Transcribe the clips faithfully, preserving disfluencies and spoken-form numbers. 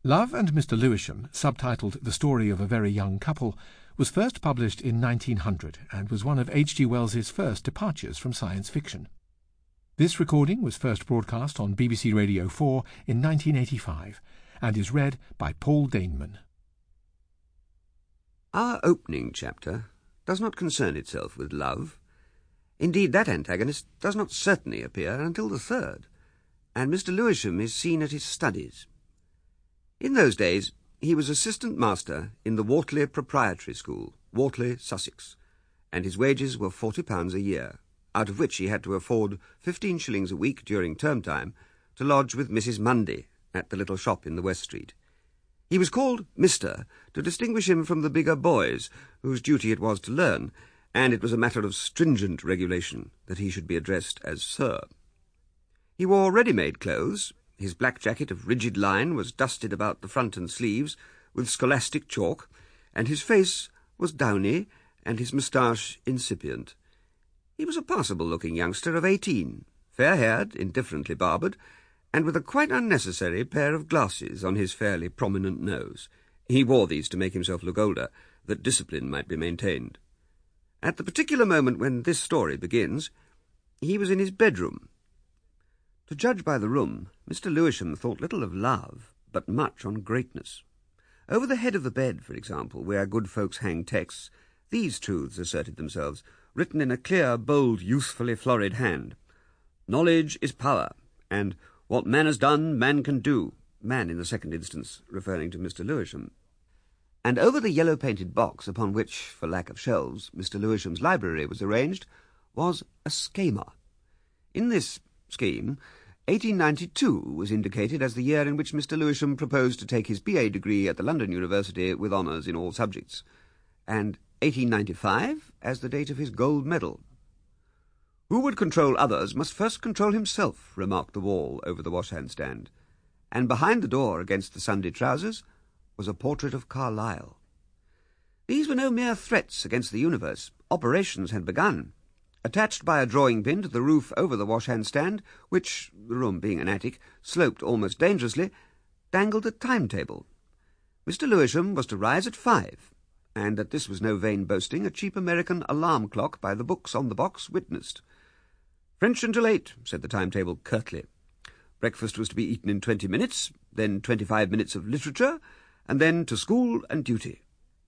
Love and Mister Lewisham, subtitled The Story of a Very Young Couple, was first published in nineteen hundred and was one of H G Wells's first departures from science fiction. This recording was first broadcast on B B C Radio four in nineteen eighty-five and is read by Paul Daneman. Our opening chapter does not concern itself with love. Indeed, that antagonist does not certainly appear until the third, and Mister Lewisham is seen at his studies. In those days, he was assistant master in the Wortley Proprietary School, Wortley, Sussex, and his wages were forty pounds a year, out of which he had to afford fifteen shillings a week during term time to lodge with Missus Mundy at the little shop in the West Street. He was called Mister to distinguish him from the bigger boys, whose duty it was to learn, and it was a matter of stringent regulation that he should be addressed as Sir. He wore ready-made clothes. His black jacket of rigid line was dusted about the front and sleeves with scholastic chalk, and his face was downy and his moustache incipient. He was a passable-looking youngster of eighteen, fair-haired, indifferently barbered, and with a quite unnecessary pair of glasses on his fairly prominent nose. He wore these to make himself look older, that discipline might be maintained. At the particular moment when this story begins, he was in his bedroom. To judge by the room, Mister Lewisham thought little of love, but much on greatness. Over the head of the bed, for example, where good folks hang texts, these truths asserted themselves, written in a clear, bold, youthfully florid hand. Knowledge is power, and what man has done, man can do. Man, in the second instance, referring to Mister Lewisham. And over the yellow-painted box upon which, for lack of shelves, Mister Lewisham's library was arranged, was a schema. In this scheme, eighteen ninety-two was indicated as the year in which Mister Lewisham proposed to take his B A degree at the London University with honours in all subjects, and eighteen ninety-five as the date of his gold medal. Who would control others must first control himself, remarked the wall over the washhand stand, and behind the door against the Sunday trousers was a portrait of Carlyle. These were no mere threats against the universe. Operations had begun. Attached by a drawing pin to the roof over the washhand stand, which, the room being an attic, sloped almost dangerously, dangled a timetable. Mister Lewisham was to rise at five, and that this was no vain boasting, a cheap American alarm clock by the books on the box witnessed. French until eight, said the timetable curtly. Breakfast was to be eaten in twenty minutes, then twenty-five minutes of literature, and then to school and duty.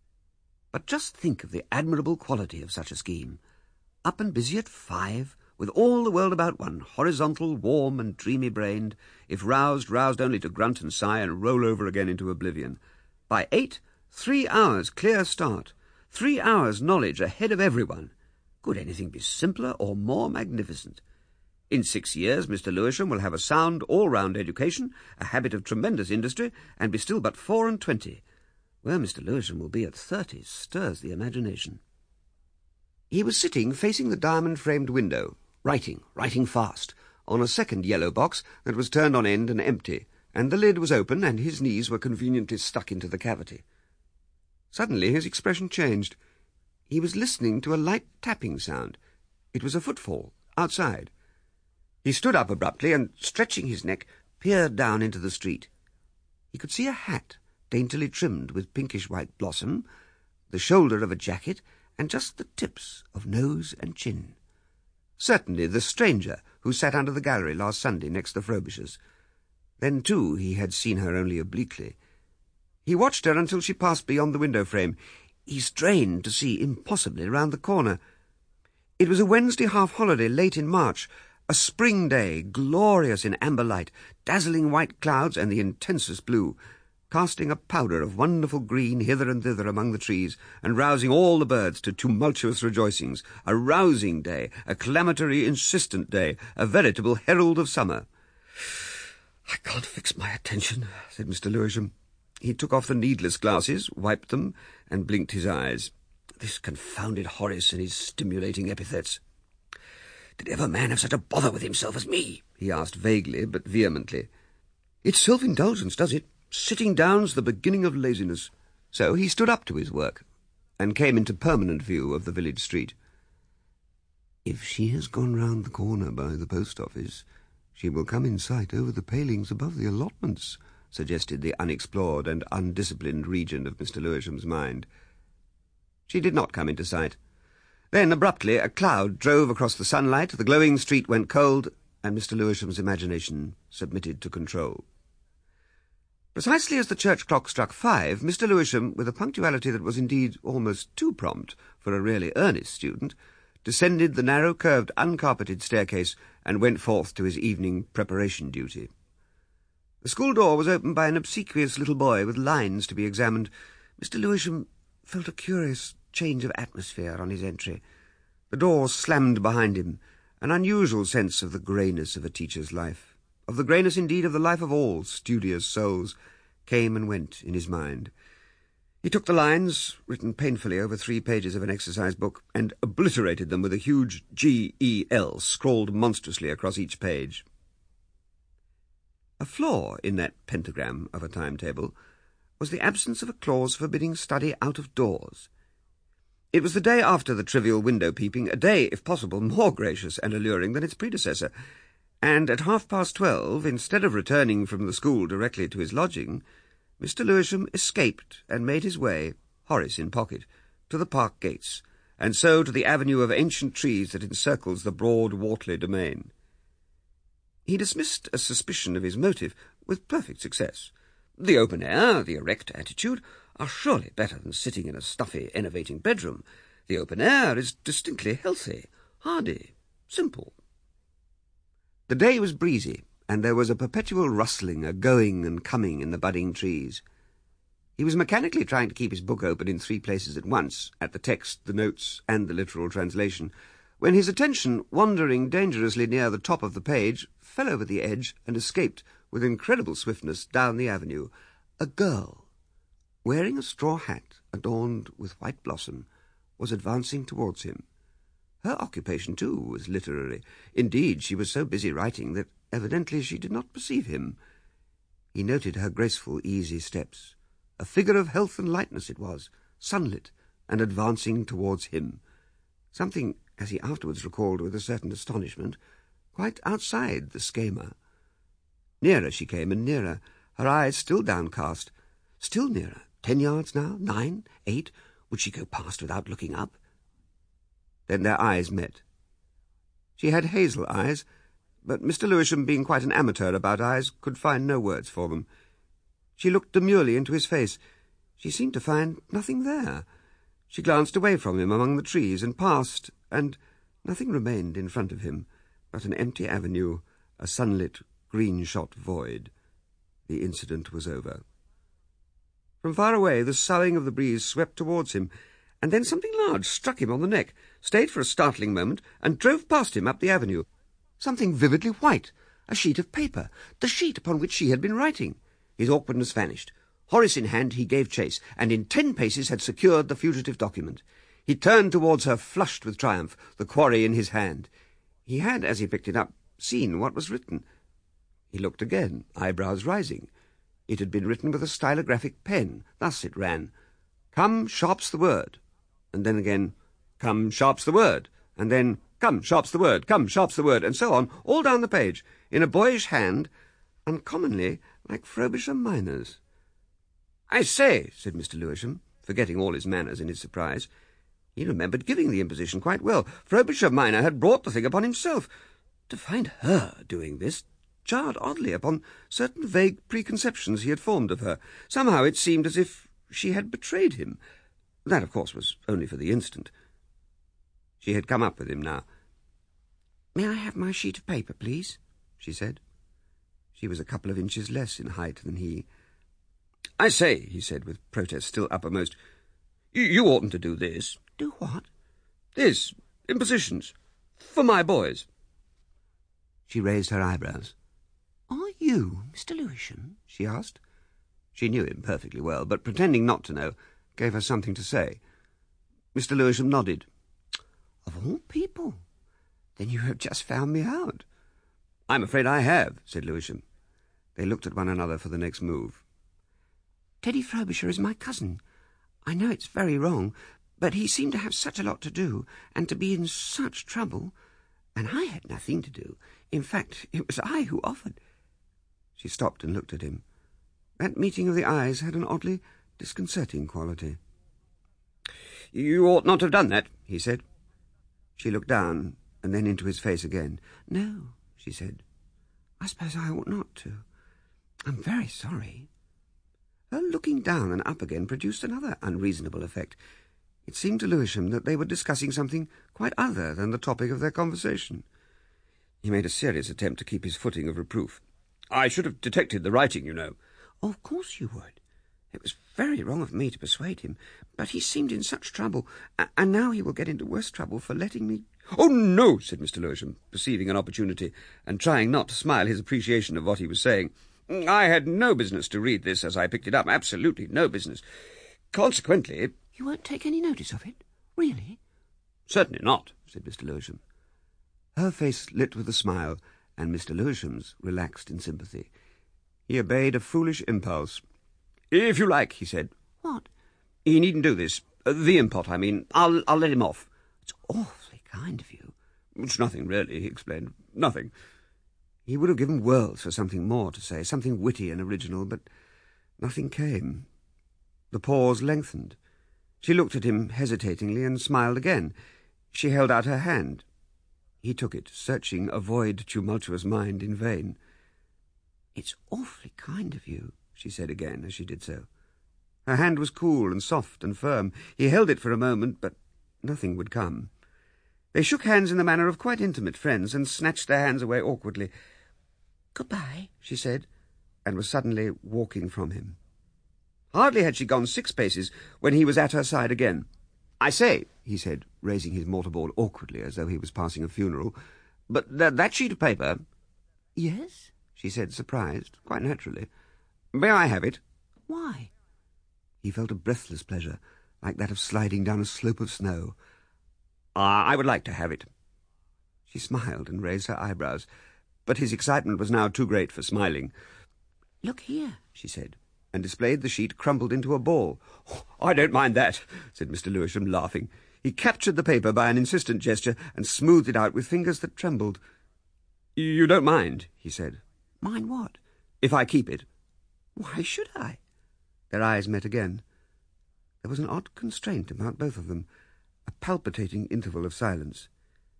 But just think of the admirable quality of such a scheme. Up and busy at five, with all the world about one, horizontal, warm and dreamy-brained, if roused, roused only to grunt and sigh and roll over again into oblivion. By eight, three hours clear start, three hours knowledge ahead of everyone. Could anything be simpler or more magnificent? In six years, Mister Lewisham will have a sound, all-round education, a habit of tremendous industry, and be still but four and twenty. Where Mister Lewisham will be at thirty stirs the imagination. He was sitting facing the diamond-framed window, writing, writing fast, on a second yellow box that was turned on end and empty, and the lid was open and his knees were conveniently stuck into the cavity. Suddenly his expression changed. He was listening to a light tapping sound. It was a footfall, outside. He stood up abruptly and, stretching his neck, peered down into the street. He could see a hat, daintily trimmed with pinkish-white blossom, the shoulder of a jacket, and just the tips of nose and chin. Certainly the stranger who sat under the gallery last Sunday next the Frobishers. Then, too, he had seen her only obliquely. He watched her until she passed beyond the window frame. He strained to see impossibly round the corner. It was a Wednesday half-holiday late in March, a spring day, glorious in amber light, dazzling white clouds and the intensest blue, casting a powder of wonderful green hither and thither among the trees, and rousing all the birds to tumultuous rejoicings, a rousing day, a clamatory, insistent day, a veritable herald of summer. "I can't fix my attention," said Mister Lewisham. He took off the needless glasses, wiped them, and blinked his eyes. This confounded Horace and his stimulating epithets. "Did ever man have such a bother with himself as me?" he asked vaguely but vehemently. "It's self-indulgence, does it? Sitting down's the beginning of laziness." So he stood up to his work, and came into permanent view of the village street. "If she has gone round the corner by the post office, she will come in sight over the palings above the allotments," suggested the unexplored and undisciplined region of Mister Lewisham's mind. She did not come into sight. Then, abruptly, a cloud drove across the sunlight, the glowing street went cold, and Mister Lewisham's imagination submitted to control. Precisely as the church clock struck five, Mister Lewisham, with a punctuality that was indeed almost too prompt for a really earnest student, descended the narrow, curved, uncarpeted staircase and went forth to his evening preparation duty. The school door was opened by an obsequious little boy with lines to be examined. Mister Lewisham felt a curious change of atmosphere on his entry. The door slammed behind him, an unusual sense of the greyness of a teacher's life, of the greyness indeed of the life of all studious souls, came and went in his mind. He took the lines, written painfully over three pages of an exercise book, and obliterated them with a huge G E L scrawled monstrously across each page. A flaw in that pentagram of a timetable was the absence of a clause forbidding study out of doors. It was the day after the trivial window-peeping, a day, if possible, more gracious and alluring than its predecessor, and at half-past twelve, instead of returning from the school directly to his lodging, Mister Lewisham escaped and made his way, Horace in pocket, to the park gates, and so to the avenue of ancient trees that encircles the broad Wortley domain. He dismissed a suspicion of his motive with perfect success. The open air, the erect attitude, are surely better than sitting in a stuffy, enervating bedroom. The open air is distinctly healthy, hardy, simple. The day was breezy, and there was a perpetual rustling, a going and coming in the budding trees. He was mechanically trying to keep his book open in three places at once, at the text, the notes, and the literal translation, when his attention, wandering dangerously near the top of the page, fell over the edge and escaped with incredible swiftness down the avenue. A girl, wearing a straw hat adorned with white blossom, was advancing towards him. Her occupation, too, was literary. Indeed, she was so busy writing that evidently she did not perceive him. He noted her graceful, easy steps. A figure of health and lightness it was, sunlit, and advancing towards him. Something, as he afterwards recalled with a certain astonishment, quite outside the schema. Nearer she came, and nearer, her eyes still downcast. Still nearer. Ten yards now? Nine? Eight? Would she go past without looking up? Then their eyes met. She had hazel eyes, but Mister Lewisham, being quite an amateur about eyes, could find no words for them. She looked demurely into his face. She seemed to find nothing there. She glanced away from him among the trees and passed, and nothing remained in front of him but an empty avenue, a sunlit, green-shot void. The incident was over. From far away the soughing of the breeze swept towards him, and then something large struck him on the neck, stayed for a startling moment, and drove past him up the avenue. Something vividly white, a sheet of paper, the sheet upon which she had been writing. His awkwardness vanished. Horace in hand, he gave chase, and in ten paces had secured the fugitive document. He turned towards her, flushed with triumph, the quarry in his hand. He had, as he picked it up, seen what was written. He looked again, eyebrows rising. It had been written with a stylographic pen. Thus it ran: "Come, sharp's the word." And then again, "Come, sharp's the word." And then, "Come, sharp's the word, come, sharp's the word," and so on, all down the page, in a boyish hand, uncommonly like Frobisher Minor's. "I say," said Mister Lewisham, forgetting all his manners in his surprise. He remembered giving the imposition quite well. Frobisher Minor had brought the thing upon himself. To find her doing this jarred oddly upon certain vague preconceptions he had formed of her. Somehow it seemed as if she had betrayed him. That, of course, was only for the instant. She had come up with him now. "May I have my sheet of paper, please?" she said. She was a couple of inches less in height than he. "I say," he said, with protest still uppermost, you, you oughtn't to do this." "Do what?" "This. Impositions. For my boys." She raised her eyebrows. "Are you Mister Lewisham?" she asked. She knew him perfectly well, but pretending not to know, gave her something to say. Mister Lewisham nodded. "Of all people! Then you have just found me out." "I'm afraid I have," said Lewisham. They looked at one another for the next move. "Teddy Frobisher is my cousin. I know it's very wrong, but he seemed to have such a lot to do, and to be in such trouble, and I had nothing to do. In fact, it was I who offered." She stopped and looked at him. That meeting of the eyes had an oddly disconcerting quality. "You ought not to have done that," he said. She looked down and then into his face again. "No," she said. "I suppose I ought not to. I'm very sorry." Her looking down and up again produced another unreasonable effect. It seemed to Lewisham that they were discussing something quite other than the topic of their conversation. He made a serious attempt to keep his footing of reproof. "I should have detected the writing, you know." "Oh, of course you would. It was very wrong of me to persuade him, but he seemed in such trouble, and now he will get into worse trouble for letting me—" "Oh, no," said Mister Lewisham, perceiving an opportunity, and trying not to smile his appreciation of what he was saying. "I had no business to read this as I picked it up, absolutely no business. Consequently—" "You won't take any notice of it? Really?" "Certainly not," said Mister Lewisham. Her face lit with a smile, and Mister Lewisham's relaxed in sympathy. He obeyed a foolish impulse. "If you like," he said. "What?" "He needn't do this. Uh, the impot, I mean. I'll, I'll let him off." "It's awfully kind of you." "It's nothing, really," he explained. "Nothing." He would have given worlds for something more to say, something witty and original, but nothing came. The pause lengthened. She looked at him hesitatingly and smiled again. She held out her hand. He took it, searching a void, tumultuous mind in vain. "It's awfully kind of you," she said again as she did so. Her hand was cool and soft and firm. He held it for a moment, but nothing would come. They shook hands in the manner of quite intimate friends and snatched their hands away awkwardly. "Goodbye," she said, and was suddenly walking from him. Hardly had she gone six paces when he was at her side again. "I say," he said, raising his mortarboard awkwardly as though he was passing a funeral, "but th that sheet of paper—" "Yes?" she said, surprised, quite naturally. "May I have it?" "Why?" He felt a breathless pleasure, like that of sliding down a slope of snow. Uh, "I would like to have it." She smiled and raised her eyebrows, but his excitement was now too great for smiling. "Look here," she said, and displayed the sheet crumpled into a ball. "Oh, I don't mind that," said Mister Lewisham, laughing. He captured the paper by an insistent gesture and smoothed it out with fingers that trembled. "You don't mind?" he said. "Mind what?" "If I keep it." "Why should I?" Their eyes met again. There was an odd constraint about both of them, a palpitating interval of silence.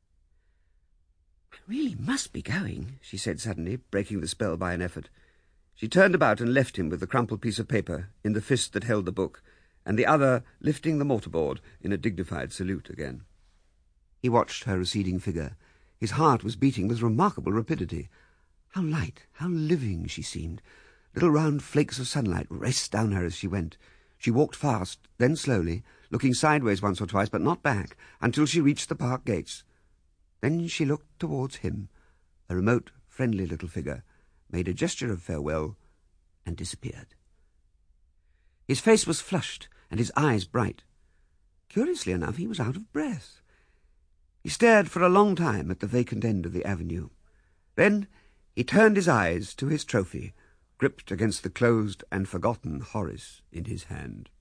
"I really must be going," she said suddenly, breaking the spell by an effort. She turned about and left him with the crumpled piece of paper in the fist that held the book, and the other lifting the mortarboard in a dignified salute again. He watched her receding figure. His heart was beating with remarkable rapidity. How light, how living she seemed. Little round flakes of sunlight raced down her as she went. She walked fast, then slowly, looking sideways once or twice, but not back, until she reached the park gates. Then she looked towards him, a remote, friendly little figure, made a gesture of farewell, and disappeared. His face was flushed, and his eyes bright. Curiously enough, he was out of breath. He stared for a long time at the vacant end of the avenue. Then he turned his eyes to his trophy, gripped against the closed and forgotten Horace in his hand.